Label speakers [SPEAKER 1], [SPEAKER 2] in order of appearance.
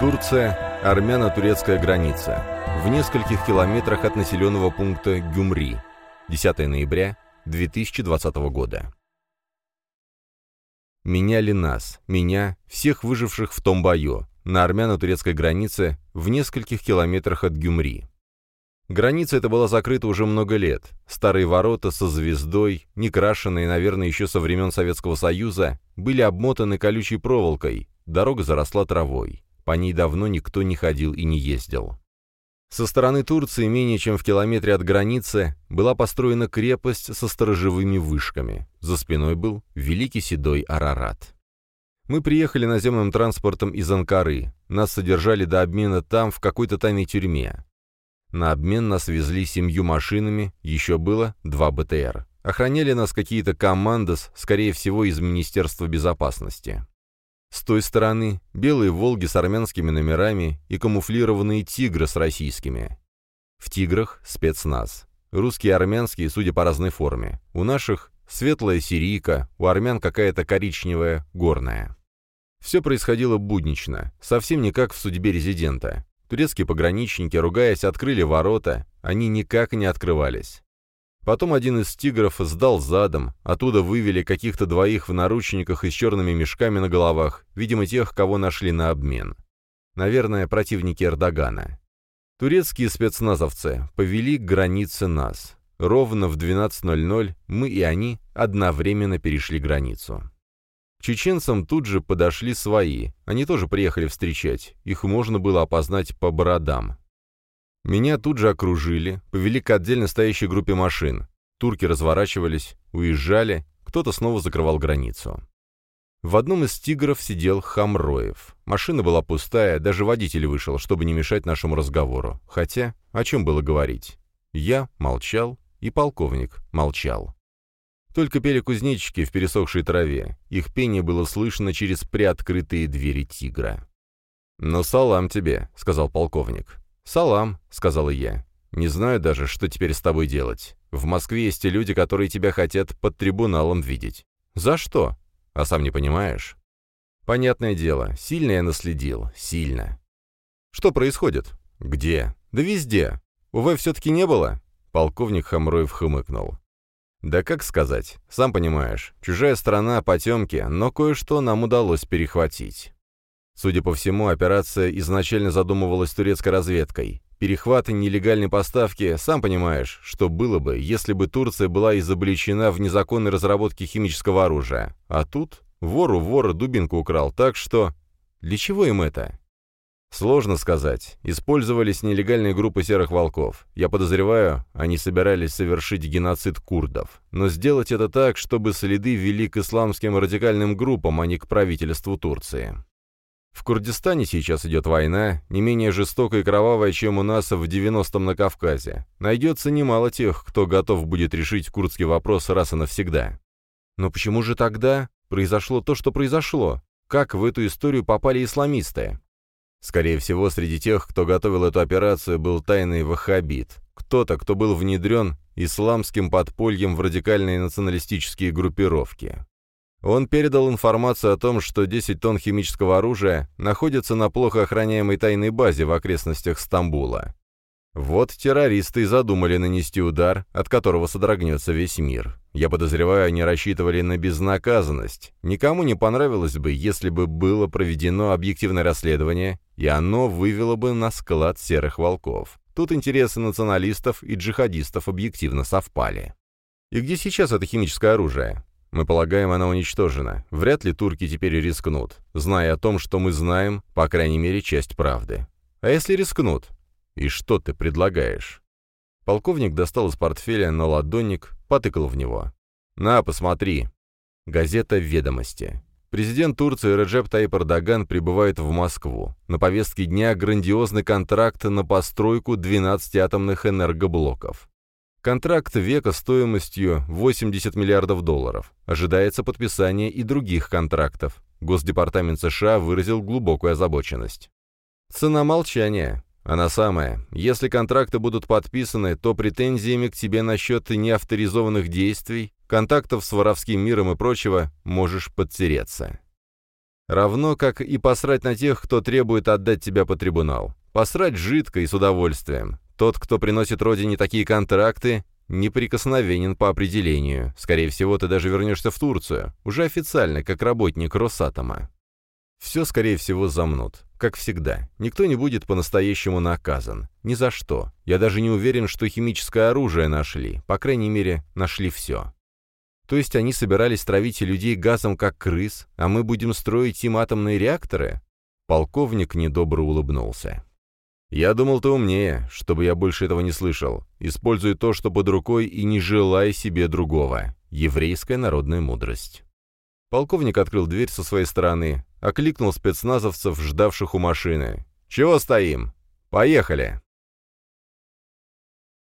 [SPEAKER 1] Турция, армяно-турецкая граница. В нескольких километрах от населенного пункта Гюмри. 10 ноября 2020 года. Меняли нас, меня, всех выживших в том бою, на армяно-турецкой границе в нескольких километрах от Гюмри. Граница эта была закрыта уже много лет. Старые ворота со звездой, некрашенные, наверное, еще со времен Советского Союза, были обмотаны колючей проволокой, дорога заросла травой. По ней давно никто не ходил и не ездил. Со стороны Турции, менее чем в километре от границы, была построена крепость со сторожевыми вышками. За спиной был Великий Седой Арарат. Мы приехали наземным транспортом из Анкары. Нас содержали до обмена там, в какой-то тайной тюрьме. На обмен нас везли 7 машинами, еще было 2 БТР. Охраняли нас какие-то командос, скорее всего, из Министерства безопасности. С той стороны белые «Волги» с армянскими номерами и камуфлированные «Тигры» с российскими. В «Тиграх» спецназ. Русские и армянские, судя по разной форме. У наших светлая сирийка, у армян какая-то коричневая горная. Все происходило буднично, совсем не как в судьбе резидента. Турецкие пограничники, ругаясь, открыли ворота, они никак не открывались. Потом один из «Тигров» сдал задом, оттуда вывели каких-то 2 в наручниках и с черными мешками на головах, видимо, тех, кого нашли на обмен. Наверное, противники Эрдогана. Турецкие спецназовцы повели к границе нас. Ровно в 12:00 мы и они одновременно перешли границу. К чеченцам тут же подошли свои, они тоже приехали встречать, их можно было опознать по бородам. Меня тут же окружили, повели к отдельно стоящей группе машин. Турки разворачивались, уезжали, кто-то снова закрывал границу. В одном из «Тигров» сидел Хамроев. Машина была пустая, даже водитель вышел, чтобы не мешать нашему разговору. Хотя, о чем было говорить? Я молчал, и полковник молчал. Только пели кузнечики в пересохшей траве. Их пение было слышно через приоткрытые двери «Тигра». «Ну, салам тебе», — сказал полковник. «Салам», — сказала я. «Не знаю даже, что теперь с тобой делать. В Москве есть люди, которые тебя хотят под трибуналом видеть». «За что?» «А сам не понимаешь?» «Понятное дело, сильно я наследил, сильно». «Что происходит?» «Где?» «Да везде. УВ все-таки не было?» Полковник Хамроев хмыкнул. «Да как сказать, сам понимаешь, чужая страна, потемки, но кое-что нам удалось перехватить». Судя по всему, операция изначально задумывалась турецкой разведкой. Перехваты нелегальной поставки, сам понимаешь, что было бы, если бы Турция была изобличена в незаконной разработке химического оружия. А тут вору вора дубинку украл, так что... Для чего им это? Сложно сказать. Использовались нелегальные группы серых волков. Я подозреваю, они собирались совершить геноцид курдов. Но сделать это так, чтобы следы вели к исламским радикальным группам, а не к правительству Турции. В Курдистане сейчас идет война, не менее жестокая и кровавая, чем у нас в 90-м на Кавказе. Найдется немало тех, кто готов будет решить курдский вопрос раз и навсегда. Но почему же тогда произошло то, что произошло? Как в эту историю попали исламисты? Скорее всего, среди тех, кто готовил эту операцию, был тайный ваххабит. Кто-то, кто был внедрен исламским подпольем в радикальные националистические группировки. Он передал информацию о том, что 10 тонн химического оружия находятся на плохо охраняемой тайной базе в окрестностях Стамбула. Вот террористы и задумали нанести удар, от которого содрогнется весь мир. Я подозреваю, они рассчитывали на безнаказанность. Никому не понравилось бы, если бы было проведено объективное расследование, и оно вывело бы на склад серых волков. Тут интересы националистов и джихадистов объективно совпали. И где сейчас это химическое оружие? Мы полагаем, оно уничтожено. Вряд ли турки теперь рискнут, зная о том, что мы знаем, по крайней мере, часть правды. А если рискнут? И что ты предлагаешь? Полковник достал из портфеля наладонник, потыкал в него. «На, посмотри». Газета «Ведомости». Президент Турции Реджеп Таyyip Эрдоган прибывает в Москву. На повестке дня грандиозный контракт на постройку 12 атомных энергоблоков. Контракт века стоимостью $80 миллиардов. Ожидается подписание и других контрактов. Госдепартамент США выразил глубокую озабоченность. Цена молчания. Она самая. Если контракты будут подписаны, то претензиями к тебе насчет неавторизованных действий, контактов с воровским миром и прочего можешь подтереться. Равно как и посрать на тех, кто требует отдать тебя под трибунал. Посрать жидко и с удовольствием. Тот, кто приносит родине такие контракты, неприкосновенен по определению. Скорее всего, ты даже вернешься в Турцию, уже официально, как работник Росатома. Все, скорее всего, замнут. Как всегда. Никто не будет по-настоящему наказан. Ни за что. Я даже не уверен, что химическое оружие нашли. По крайней мере, нашли все. То есть они собирались травить людей газом, как крыс, а мы будем строить им атомные реакторы? Полковник недобро улыбнулся. «Я думал, ты умнее, чтобы я больше этого не слышал. Используй то, что под рукой, и не желай себе другого. Еврейская народная мудрость». Полковник открыл дверь со своей стороны, окликнул спецназовцев, ждавших у машины. «Чего стоим? Поехали!»